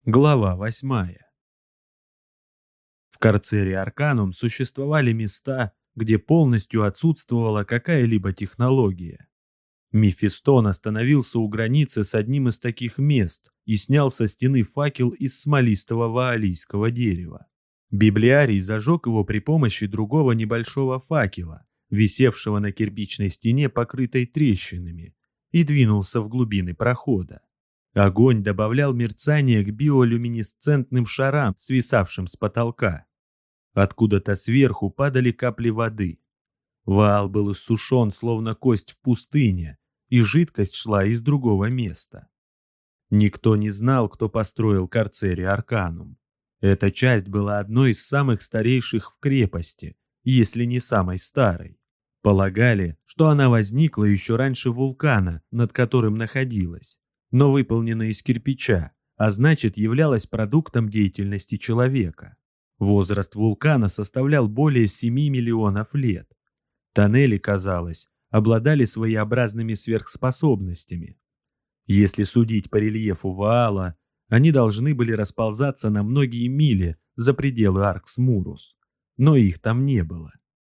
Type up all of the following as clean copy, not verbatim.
Глава 8. В карцере Арканум существовали места, где полностью отсутствовала какая-либо технология. Мефистон остановился у границы с одним из таких мест и снял со стены факел из смолистого ваалийского дерева. Библиарий зажег его при помощи другого небольшого факела, висевшего на кирпичной стене, покрытой трещинами, и двинулся в глубины прохода. Огонь добавлял мерцание к биолюминесцентным шарам, свисавшим с потолка. Откуда-то сверху падали капли воды. Ваал был иссушен, словно кость в пустыне, и жидкость шла из другого места. Никто не знал, кто построил карцери Арканум. Эта часть была одной из самых старейших в крепости, если не самой старой. Полагали, что она возникла еще раньше вулкана, над которым находилась, но выполнена из кирпича, а значит являлась продуктом деятельности человека. Возраст вулкана составлял более 7 миллионов лет. Тоннели, казалось, обладали своеобразными сверхспособностями. Если судить по рельефу Ваала, они должны были расползаться на многие мили за пределы Аркс-Мурус, но их там не было.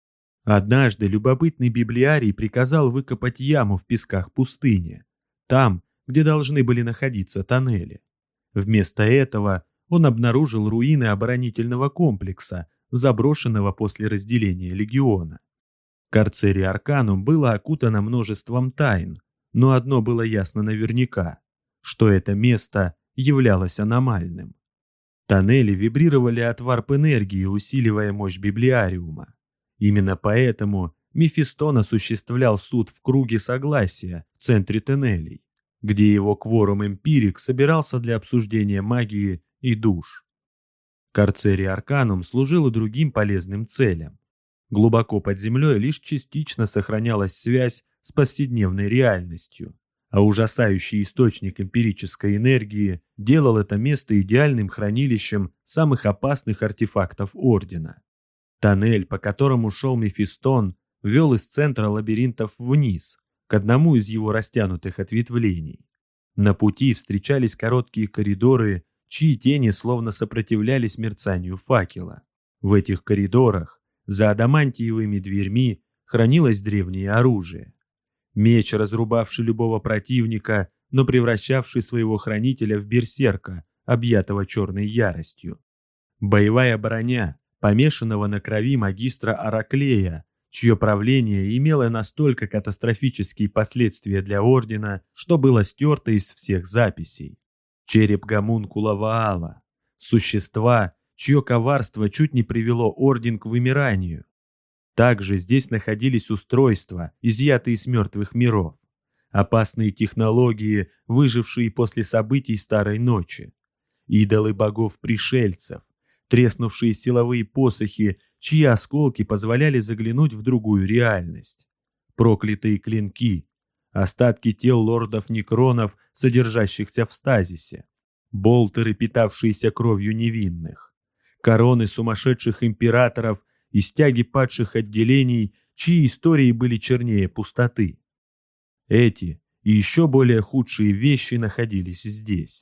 Однажды любопытный библиарий приказал выкопать яму в песках пустыни, там, где должны были находиться тоннели. Вместо этого он обнаружил руины оборонительного комплекса, заброшенного после разделения легиона. Карцери Арканум было окутано множеством тайн, но одно было ясно наверняка, что это место являлось аномальным. Тоннели вибрировали от варп-энергии, усиливая мощь библиариума. Именно поэтому Мефистон осуществлял суд в круге согласия в центре тоннелей, где его кворум-эмпирик собирался для обсуждения магии и душ. Карцерий Арканум служил и другим полезным целям. Глубоко под землей лишь частично сохранялась связь с повседневной реальностью, а ужасающий источник эмпирической энергии делал это место идеальным хранилищем самых опасных артефактов Ордена. Тоннель, по которому шел Мефистон, вел из центра лабиринтов вниз, к одному из его растянутых ответвлений. На пути встречались короткие коридоры, чьи тени словно сопротивлялись мерцанию факела. В этих коридорах, за адамантиевыми дверьми, хранилось древнее оружие. Меч, разрубавший любого противника, но превращавший своего хранителя в берсерка, объятого черной яростью. Боевая броня, помешанного на крови магистра Араклея, чье правление имело настолько катастрофические последствия для Ордена, что было стерто из всех записей. Череп гомункула Ваала, существа, чье коварство чуть не привело Орден к вымиранию. Также здесь находились устройства, изъятые из мертвых миров, опасные технологии, выжившие после событий Старой Ночи, идолы богов-пришельцев, треснувшие силовые посохи, чьи осколки позволяли заглянуть в другую реальность, проклятые клинки, остатки тел лордов-некронов, содержащихся в стазисе, болтеры, питавшиеся кровью невинных, короны сумасшедших императоров и стяги падших отделений, чьи истории были чернее пустоты. Эти и еще более худшие вещи находились здесь.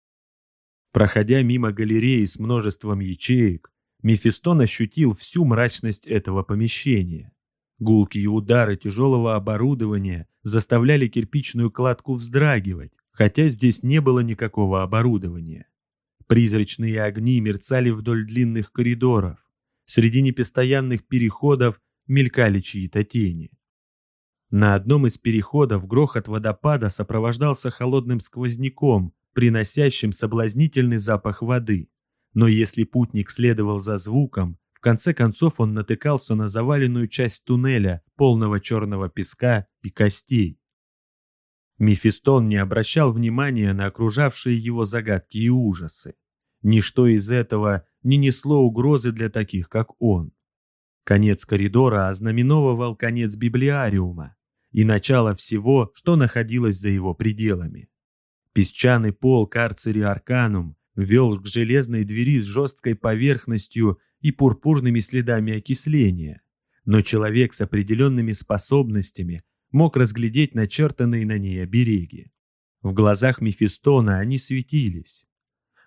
Проходя мимо галереи с множеством ячеек, Мефистон ощутил всю мрачность этого помещения. Гулкие удары тяжелого оборудования заставляли кирпичную кладку вздрагивать, хотя здесь не было никакого оборудования. Призрачные огни мерцали вдоль длинных коридоров. Среди непостоянных переходов мелькали чьи-то тени. На одном из переходов грохот водопада сопровождался холодным сквозняком, приносящим соблазнительный запах воды. Но если путник следовал за звуком, в конце концов он натыкался на заваленную часть туннеля, полного черного песка и костей. Мефистон не обращал внимания на окружавшие его загадки и ужасы. Ничто из этого не несло угрозы для таких, как он. Конец коридора ознаменовывал конец библиариума и начало всего, что находилось за его пределами. Песчаный пол карцери Арканум вел к железной двери с жесткой поверхностью и пурпурными следами окисления, но человек с определенными способностями мог разглядеть начертанные на ней обереги. В глазах Мефистона они светились.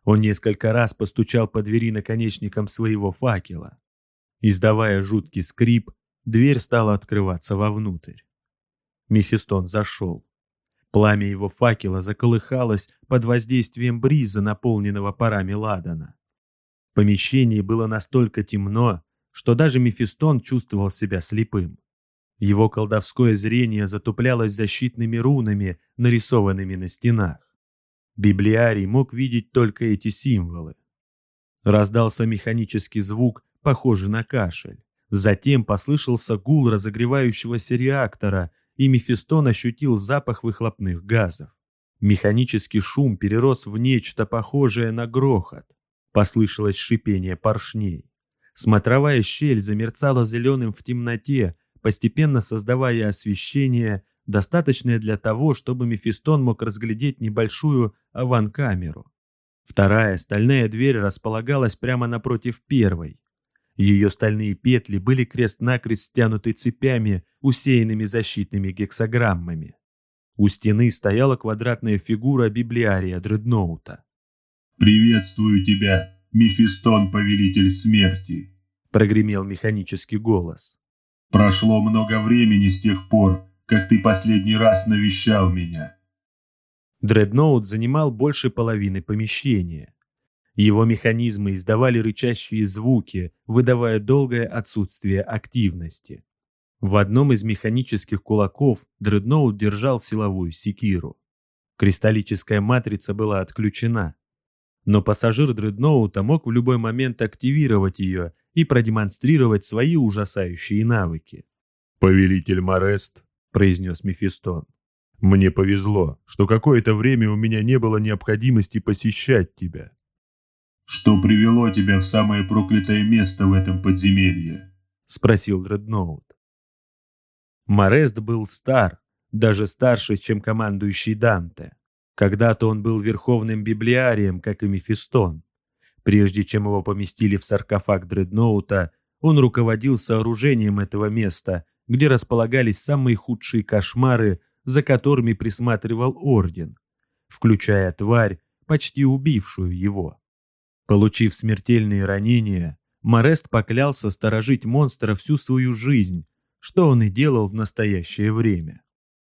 Он несколько раз постучал по двери наконечником своего факела. Издавая жуткий скрип, дверь стала открываться вовнутрь. Мефистон зашел. Пламя его факела заколыхалось под воздействием бриза, наполненного парами ладана. В помещении было настолько темно, что даже Мефистон чувствовал себя слепым. Его колдовское зрение затуплялось защитными рунами, нарисованными на стенах. Библиарий мог видеть только эти символы. Раздался механический звук, похожий на кашель. Затем послышался гул разогревающегося реактора, и Мефистон ощутил запах выхлопных газов. Механический шум перерос в нечто похожее на грохот. Послышалось шипение поршней. Смотровая щель замерцала зеленым в темноте, постепенно создавая освещение, достаточное для того, чтобы Мефистон мог разглядеть небольшую аван-камеру. Вторая стальная дверь располагалась прямо напротив первой. Ее стальные петли были крест-накрест стянуты цепями, усеянными защитными гексаграммами. У стены стояла квадратная фигура библиария Дредноута. «Приветствую тебя, Мефистон, повелитель смерти», — прогремел механический голос. «Прошло много времени с тех пор, как ты последний раз навещал меня». Дредноут занимал больше половины помещения. Его механизмы издавали рычащие звуки, выдавая долгое отсутствие активности. В одном из механических кулаков Дредноут держал силовую секиру. Кристаллическая матрица была отключена. Но пассажир Дредноута мог в любой момент активировать ее и продемонстрировать свои ужасающие навыки. «Повелитель Морест», — произнес Мефистон. «Мне повезло, что какое-то время у меня не было необходимости посещать тебя». «Что привело тебя в самое проклятое место в этом подземелье?» — спросил Дредноут. Морест был стар, даже старше, чем командующий Данте. Когда-то он был верховным библиарием, как и Мефистон. Прежде чем его поместили в саркофаг Дредноута, он руководил сооружением этого места, где располагались самые худшие кошмары, за которыми присматривал Орден, включая тварь, почти убившую его. Получив смертельные ранения, Морест поклялся сторожить монстра всю свою жизнь, что он и делал в настоящее время.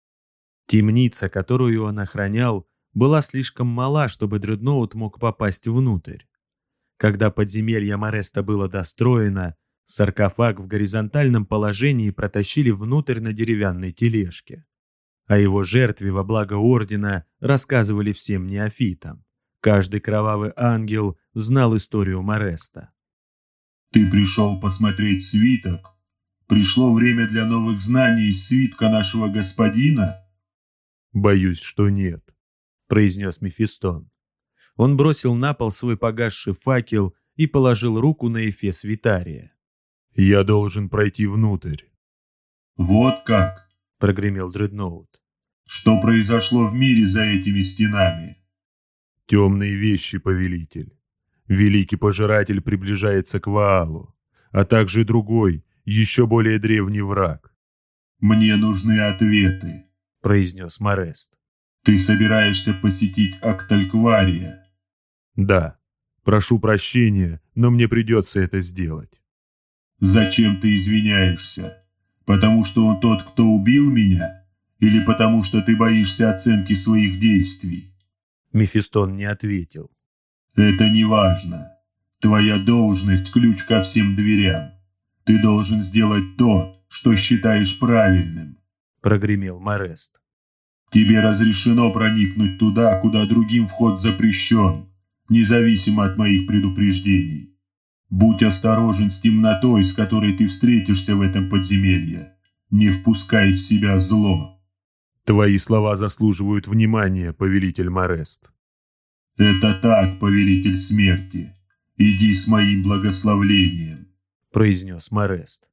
Темница, которую он охранял, была слишком мала, чтобы Дредноут мог попасть внутрь. Когда подземелье Мореста было достроено, саркофаг в горизонтальном положении протащили внутрь на деревянной тележке. О его жертве во благо Ордена рассказывали всем неофитам. Каждый кровавый ангел знал историю Мореста. «Ты пришел посмотреть свиток? Пришло время для новых знаний из свитка нашего господина?» «Боюсь, что нет», — произнес Мефистон. Он бросил на пол свой погасший факел и положил руку на эфес Витария. «Я должен пройти внутрь». «Вот как?» — прогремел Дредноут. «Что произошло в мире за этими стенами?» «Темные вещи, повелитель. Великий пожиратель приближается к Ваалу, а также другой, еще более древний враг». «Мне нужны ответы», — произнес Морест. «Ты собираешься посетить Актальквария?» «Да. Прошу прощения, но мне придется это сделать». «Зачем ты извиняешься? Потому что он тот, кто убил меня? Или потому что ты боишься оценки своих действий?» Мефистон не ответил. «Это не важно. Твоя должность – ключ ко всем дверям. Ты должен сделать то, что считаешь правильным», – прогремел Морест. «Тебе разрешено проникнуть туда, куда другим вход запрещен, независимо от моих предупреждений. Будь осторожен с темнотой, с которой ты встретишься в этом подземелье. Не впускай в себя зло». «Твои слова заслуживают внимания, повелитель Морест». «Это так, повелитель смерти. Иди с моим благословлением», — произнес Морест.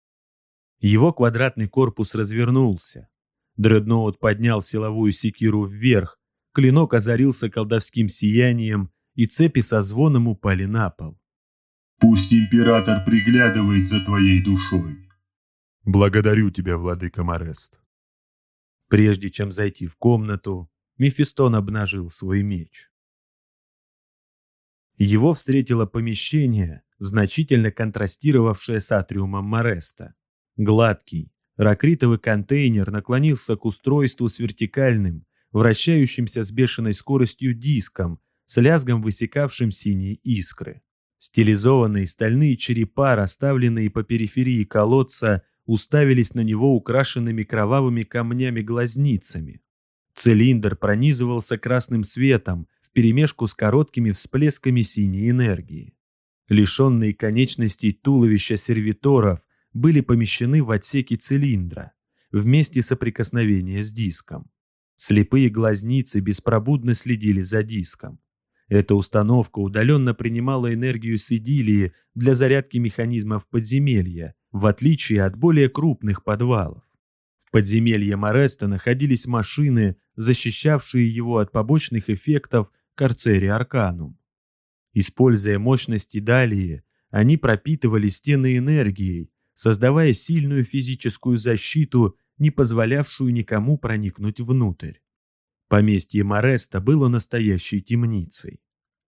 Его квадратный корпус развернулся. Дредноут поднял силовую секиру вверх, клинок озарился колдовским сиянием, и цепи со звоном упали на пол. «Пусть император приглядывает за твоей душой». «Благодарю тебя, владыка Морест». Прежде чем зайти в комнату, Мефистон обнажил свой меч. Его встретило помещение, значительно контрастировавшее с атриумом Мореста. Гладкий, ракритовый контейнер наклонился к устройству с вертикальным, вращающимся с бешеной скоростью диском, с лязгом высекавшим синие искры. Стилизованные стальные черепа, расставленные по периферии колодца, уставились на него украшенными кровавыми камнями-глазницами. Цилиндр пронизывался красным светом вперемешку с короткими всплесками синей энергии. Лишенные конечностей туловища сервиторов были помещены в отсеки цилиндра, в месте соприкосновения с диском. Слепые глазницы беспробудно следили за диском. Эта установка удаленно принимала энергию с идиллии для зарядки механизмов подземелья, в отличие от более крупных подвалов. В подземелье Мореста находились машины, защищавшие его от побочных эффектов Carceri Arcanum. Используя мощности Далии, они пропитывали стены энергией, создавая сильную физическую защиту, не позволявшую никому проникнуть внутрь. Поместье Мореста было настоящей темницей.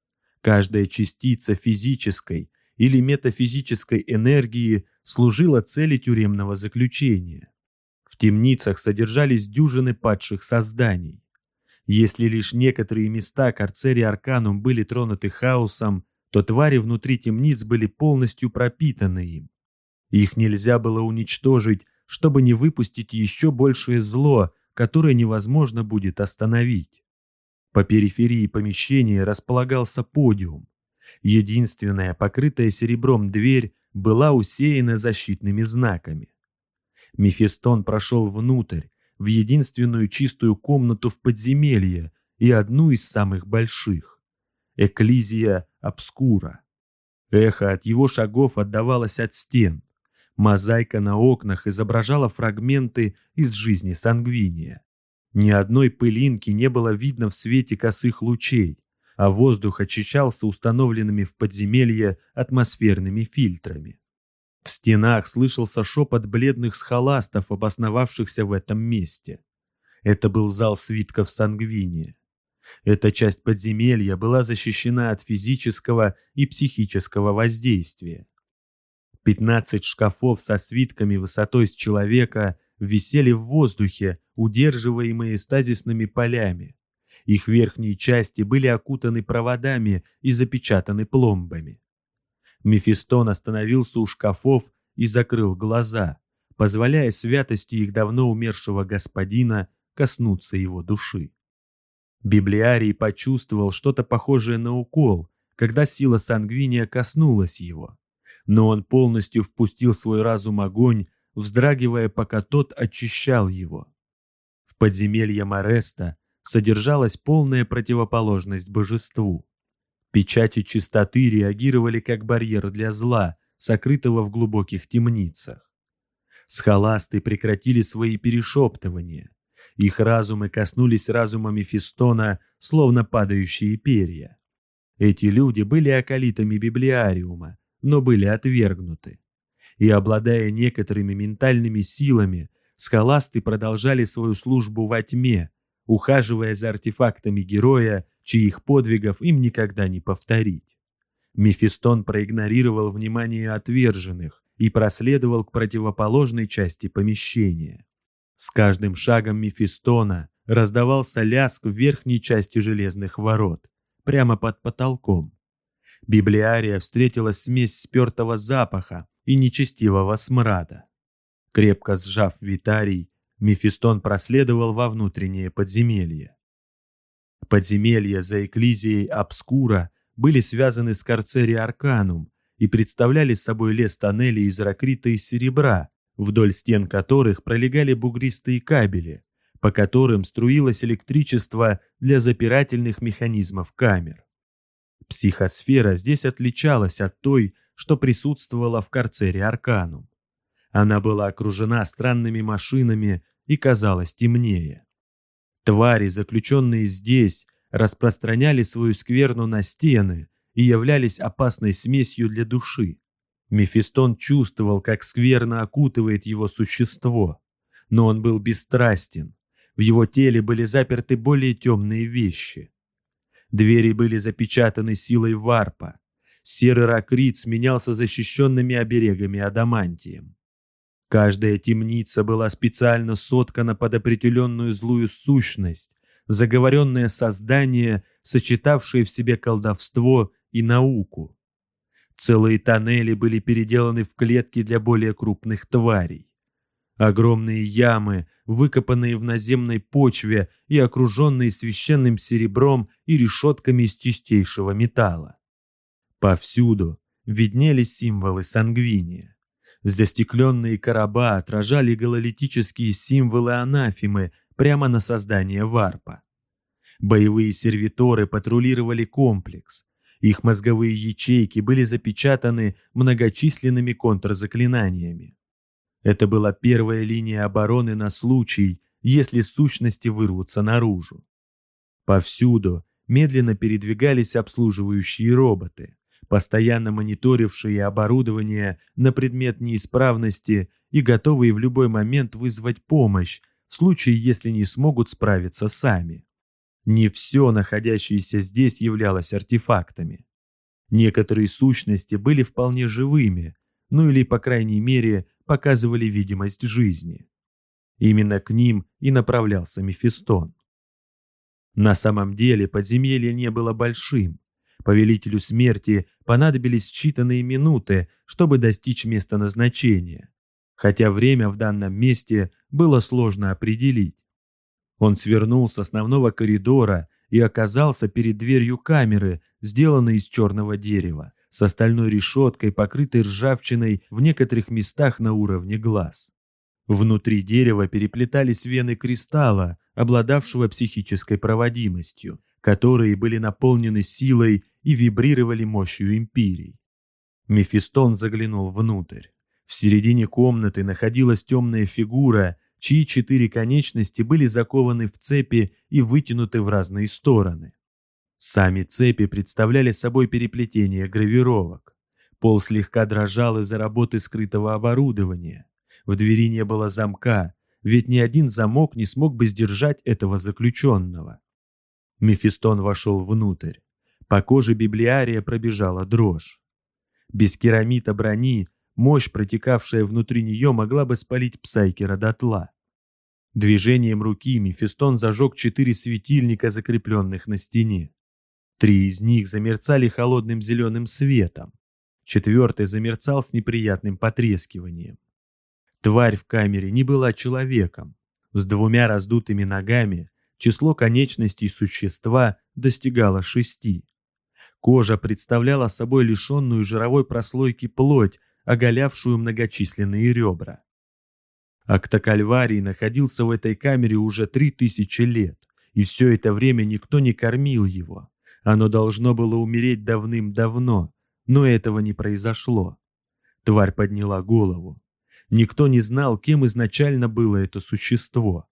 Каждая частица физической или метафизической энергии служила цели тюремного заключения. В темницах содержались дюжины падших созданий. Если лишь некоторые места Carceri Arcanum были тронуты хаосом, то твари внутри темниц были полностью пропитаны им. Их нельзя было уничтожить, чтобы не выпустить еще большее зло, которое невозможно будет остановить. По периферии помещения располагался подиум. Единственная покрытая серебром дверь была усеяна защитными знаками. Мефистон прошел внутрь, в единственную чистую комнату в подземелье и одну из самых больших — Экклизия Обскура. Эхо от его шагов отдавалось от стен. Мозаика на окнах изображала фрагменты из жизни Сангвиния. Ни одной пылинки не было видно в свете косых лучей, а воздух очищался установленными в подземелье атмосферными фильтрами. В стенах слышался шепот бледных схоластов, обосновавшихся в этом месте. Это был зал свитков Сангвиния. Эта часть подземелья была защищена от физического и психического воздействия. 15 шкафов со свитками высотой с человека висели в воздухе, удерживаемые стазисными полями. Их верхние части были окутаны проводами и запечатаны пломбами. Мефистон остановился у шкафов и закрыл глаза, позволяя святости их давно умершего господина коснуться его души. Библиарий почувствовал что-то похожее на укол, когда сила Сангвиния коснулась его. Но он полностью впустил в свой разум огонь, вздрагивая, пока тот очищал его. В подземелье Мореста содержалась полная противоположность божеству. Печати чистоты реагировали как барьер для зла, сокрытого в глубоких темницах. Схоласты прекратили свои перешептывания. Их разумы коснулись разума Мефистона, словно падающие перья. Эти люди были аколитами Библиариума, но были отвергнуты. И, обладая некоторыми ментальными силами, схоласты продолжали свою службу во тьме, ухаживая за артефактами героя, чьих подвигов им никогда не повторить. Мефистон проигнорировал внимание отверженных и проследовал к противоположной части помещения. С каждым шагом Мефистона раздавался лязг в верхней части железных ворот, прямо под потолком. Библиария встретила смесь спертого запаха и нечестивого смрада. Крепко сжав витарий, Мефистон проследовал во внутреннее подземелье. Подземелья за Экклизией Обскура были связаны с Carceri Arcanum и представляли собой лес тоннелей из ракрита и серебра, вдоль стен которых пролегали бугристые кабели, по которым струилось электричество для запирательных механизмов камер. Психосфера здесь отличалась от той, что присутствовала в Carceri Arcanum. Она была окружена странными машинами и казалась темнее. Твари, заключенные здесь, распространяли свою скверну на стены и являлись опасной смесью для души. Мефистон чувствовал, как скверно окутывает его существо, но он был бесстрастен. В его теле были заперты более темные вещи. Двери были запечатаны силой варпа. Серый ракрит сменялся защищенными оберегами адамантием. Каждая темница была специально соткана под определенную злую сущность, заговоренное создание, сочетавшее в себе колдовство и науку. Целые тоннели были переделаны в клетки для более крупных тварей. Огромные ямы, выкопанные в наземной почве и окруженные священным серебром и решетками из чистейшего металла. Повсюду виднелись символы сангвиния. Застекленные короба отражали гололитические символы анафемы прямо на создание варпа. Боевые сервиторы патрулировали комплекс. Их мозговые ячейки были запечатаны многочисленными контрзаклинаниями. Это была первая линия обороны на случай, если сущности вырвутся наружу. Повсюду медленно передвигались обслуживающие роботы, постоянно мониторившие оборудование на предмет неисправности и готовые в любой момент вызвать помощь в случае, если не смогут справиться сами. Не все, находящееся здесь, являлось артефактами. Некоторые сущности были вполне живыми, ну или, по крайней мере, показывали видимость жизни. Именно к ним и направлялся Мефистон. На самом деле подземелье не было большим. Повелителю смерти понадобились считанные минуты, чтобы достичь места назначения, хотя время в данном месте было сложно определить. Он свернул с основного коридора и оказался перед дверью камеры, сделанной из черного дерева, с остальной решеткой, покрытой ржавчиной в некоторых местах на уровне глаз. Внутри дерева переплетались вены кристалла, обладавшего психической проводимостью, которые были наполнены силой и вибрировали мощью империй. Мефистон заглянул внутрь. В середине комнаты находилась темная фигура, чьи 4 конечности были закованы в цепи и вытянуты в разные стороны. Сами цепи представляли собой переплетение гравировок. Пол слегка дрожал из-за работы скрытого оборудования. В двери не было замка, ведь ни один замок не смог бы сдержать этого заключенного. Мефистон вошел внутрь. По коже библиария пробежала дрожь. Без керамита брони мощь, протекавшая внутри нее, могла бы спалить Псайкера дотла. Движением руки Мефистон зажег 4 светильника, закрепленных на стене. 3 из них замерцали холодным зеленым светом. 4-й замерцал с неприятным потрескиванием. Тварь в камере не была человеком. С 2 раздутыми ногами число конечностей существа достигало 6. Кожа представляла собой лишенную жировой прослойки плоть, оголявшую многочисленные ребра. Октокальварий находился в этой камере уже 3000 лет, и все это время никто не кормил его. Оно должно было умереть давным-давно, но этого не произошло. Тварь подняла голову. Никто не знал, кем изначально было это существо.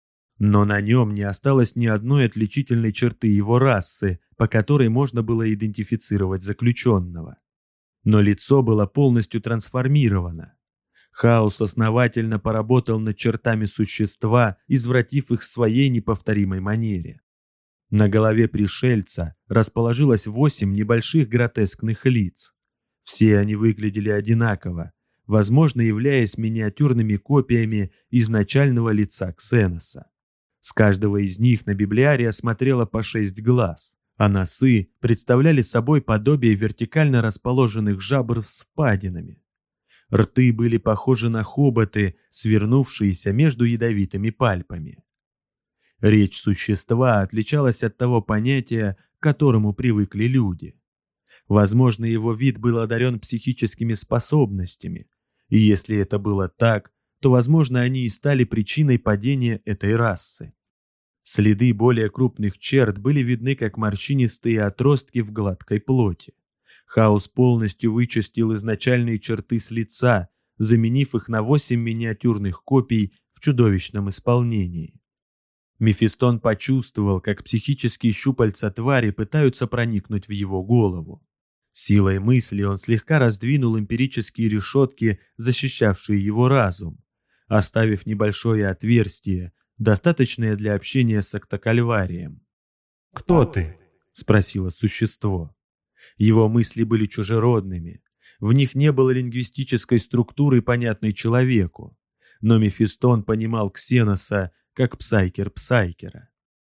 Но на нем не осталось ни одной отличительной черты его расы, по которой можно было идентифицировать заключенного. Но лицо было полностью трансформировано. Хаос основательно поработал над чертами существа, извратив их в своей неповторимой манере. На голове пришельца расположилось 8 небольших гротескных лиц. Все они выглядели одинаково, возможно, являясь миниатюрными копиями изначального лица Ксеноса. С каждого из них на библиария смотрело по 6 глаз, а носы представляли собой подобие вертикально расположенных жабр с впадинами. Рты были похожи на хоботы, свернувшиеся между ядовитыми пальпами. Речь существа отличалась от того понятия, к которому привыкли люди. Возможно, его вид был одарен психическими способностями, и если это было так, то, возможно, они и стали причиной падения этой расы. Следы более крупных черт были видны как морщинистые отростки в гладкой плоти. Хаос полностью вычистил изначальные черты с лица, заменив их на 8 миниатюрных копий в чудовищном исполнении. Мефистон почувствовал, как психические щупальца твари пытаются проникнуть в его голову. Силой мысли он слегка раздвинул эмпирические решетки, защищавшие его разум, оставив небольшое отверстие, достаточное для общения с Октокальварием. «Кто ты?» — спросило существо. Его мысли были чужеродными. В них не было лингвистической структуры, понятной человеку. Но Мефистон понимал Ксеноса как Псайкер Псайкера.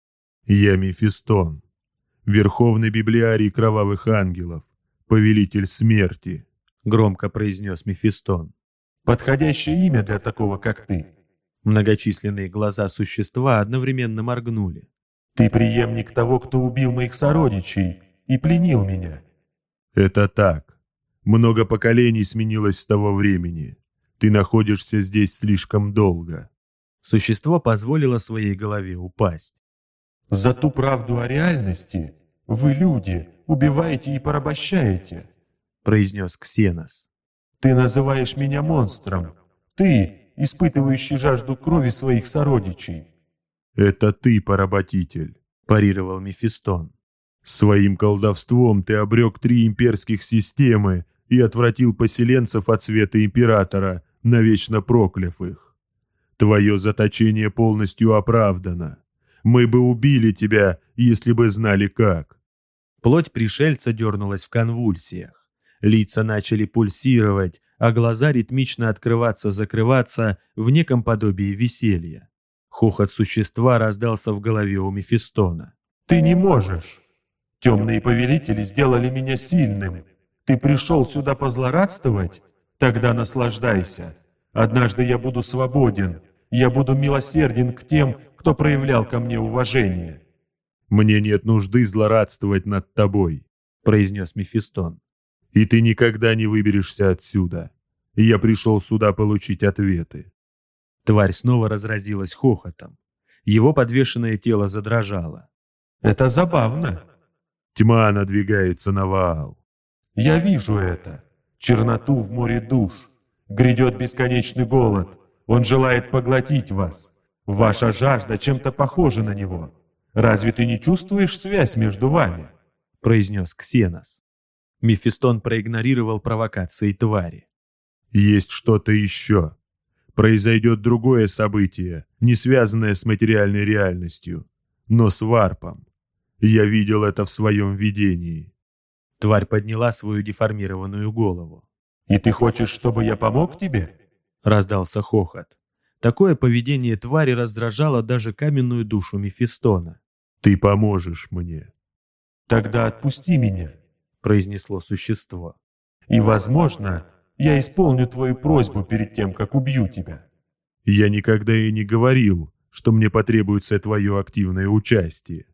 «Я Мефистон, верховный библиарий кровавых ангелов, повелитель смерти», — громко произнес Мефистон. «Подходящее имя для такого, как ты». Многочисленные глаза существа одновременно моргнули. «Ты преемник того, кто убил моих сородичей и пленил меня». «Это так. Много поколений сменилось с того времени. Ты находишься здесь слишком долго». Существо позволило своей голове упасть. «За ту правду о реальности вы, люди, убиваете и порабощаете», — произнес Ксенос. «Ты называешь меня монстром. Ты, испытывающий жажду крови своих сородичей». «Это ты, поработитель», — парировал Мефистон. «Своим колдовством ты обрек 3 имперских системы и отвратил поселенцев от света императора, навечно прокляв их. Твое заточение полностью оправдано. Мы бы убили тебя, если бы знали как». Плоть пришельца дернулась в конвульсиях. Лица начали пульсировать, а глаза ритмично открываться-закрываться в неком подобии веселья. Хохот существа раздался в голове у Мефистона. «Ты не можешь. Темные повелители сделали меня сильным. Ты пришел сюда позлорадствовать? Тогда наслаждайся. Однажды я буду свободен. Я буду милосерден к тем, кто проявлял ко мне уважение». «Мне нет нужды злорадствовать над тобой», — произнес Мефистон. «И ты никогда не выберешься отсюда. Я пришел сюда получить ответы». Тварь снова разразилась хохотом. Его подвешенное тело задрожало. «Это забавно». «Тьма надвигается на Ваал». «Я вижу это. Черноту в море душ. Грядет бесконечный голод. Он желает поглотить вас. Ваша жажда чем-то похожа на него. Разве ты не чувствуешь связь между вами?» — произнес Ксенос. Мефистон проигнорировал провокации твари. «Есть что-то еще. Произойдет другое событие, не связанное с материальной реальностью, но с варпом. Я видел это в своем видении». Тварь подняла свою деформированную голову. «И ты хочешь, чтобы я помог тебе?» — раздался хохот. Такое поведение твари раздражало даже каменную душу Мефистона. «Ты поможешь мне». «Тогда отпусти меня», — произнесло существо. «И, возможно, я исполню твою просьбу перед тем, как убью тебя». «Я никогда и не говорил, что мне потребуется твое активное участие».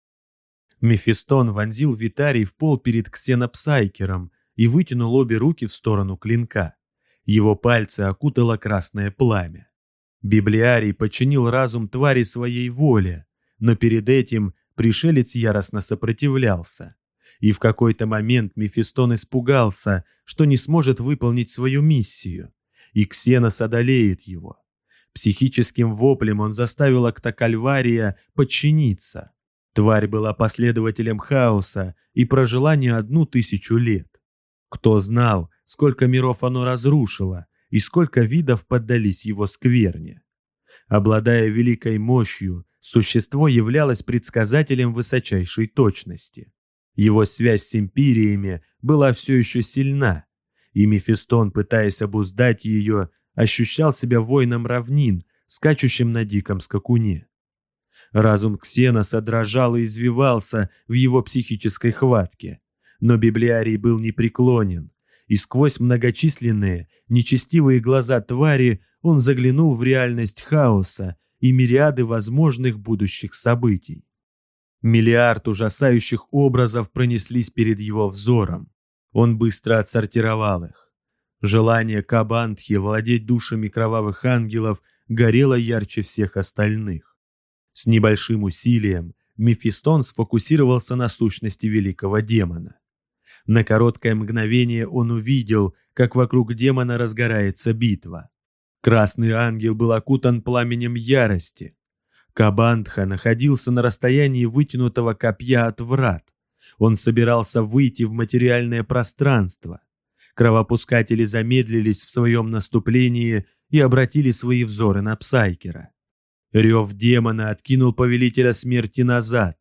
Мефистон вонзил витарий в пол перед Ксенопсайкером и вытянул обе руки в сторону клинка. Его пальцы окутало красное пламя. Библиарий подчинил разум твари своей воле, но перед этим пришелец яростно сопротивлялся. И в какой-то момент Мефистон испугался, что не сможет выполнить свою миссию, и Ксенос одолеет его. Психическим воплем он заставил Октокальвария подчиниться. Тварь была последователем хаоса и прожила не 1000 лет. Кто знал, сколько миров оно разрушило и сколько видов поддались его скверне. Обладая великой мощью, существо являлось предсказателем высочайшей точности. Его связь с империями была все еще сильна, и Мефистон, пытаясь обуздать ее, ощущал себя воином равнин, скачущим на диком скакуне. Разум Ксеноса дрожал и извивался в его психической хватке, но библиарий был непреклонен, и сквозь многочисленные, нечестивые глаза твари он заглянул в реальность хаоса и мириады возможных будущих событий. Миллиард ужасающих образов пронеслись перед его взором. Он быстро отсортировал их. Желание Кабантхи владеть душами кровавых ангелов горело ярче всех остальных. С небольшим усилием Мефистон сфокусировался на сущности великого демона. На короткое мгновение он увидел, как вокруг демона разгорается битва. Красный ангел был окутан пламенем ярости. Кабантха находился на расстоянии вытянутого копья от врат. Он собирался выйти в материальное пространство. Кровопускатели замедлились в своем наступлении и обратили свои взоры на Псайкера. Рев демона откинул повелителя смерти назад,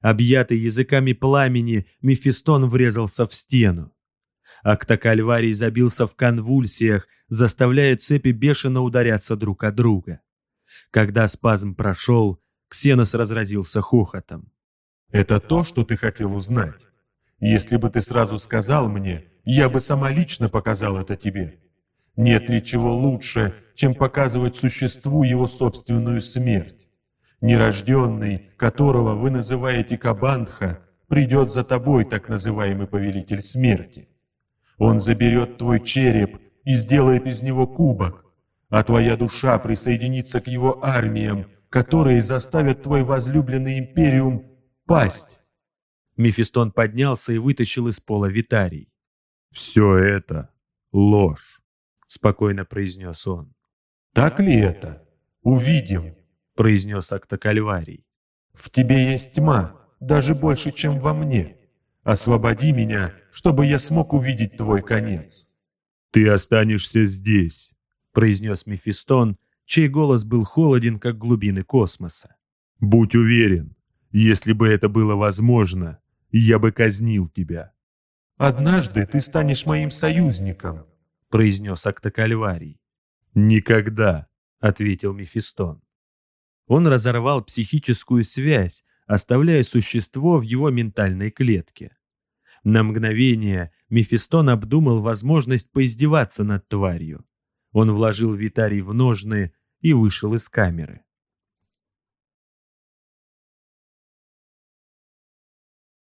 Объятый языками пламени, Мефистон врезался в стену. Октокальварий забился в конвульсиях, заставляя цепи бешено ударяться друг от друга. Когда спазм прошел, Ксенос разразился хохотом. «Это то, что ты хотел узнать? Если бы ты сразу сказал мне, я бы сама лично показал это тебе. Нет ничего лучше, чем показывать существу его собственную смерть. Нерожденный, которого вы называете Кабандха, придет за тобой, так называемый повелитель смерти. Он заберет твой череп и сделает из него кубок, а твоя душа присоединится к его армиям, которые заставят твой возлюбленный империум пасть». Мефистон поднялся и вытащил из пола витарий. «Все это ложь», — спокойно произнес он. «Так ли это? Увидим», — произнес Октокальварий. «В тебе есть тьма, даже больше, чем во мне. Освободи меня, чтобы я смог увидеть твой конец». «Ты останешься здесь», — произнес Мефистон, чей голос был холоден, как глубины космоса. «Будь уверен, если бы это было возможно, я бы казнил тебя». «Однажды ты станешь моим союзником», — произнес Октокальварий. «Никогда», — ответил Мефистон. Он разорвал психическую связь, оставляя существо в его ментальной клетке. На мгновение Мефистон обдумал возможность поиздеваться над тварью. Он вложил витарий в ножны и вышел из камеры.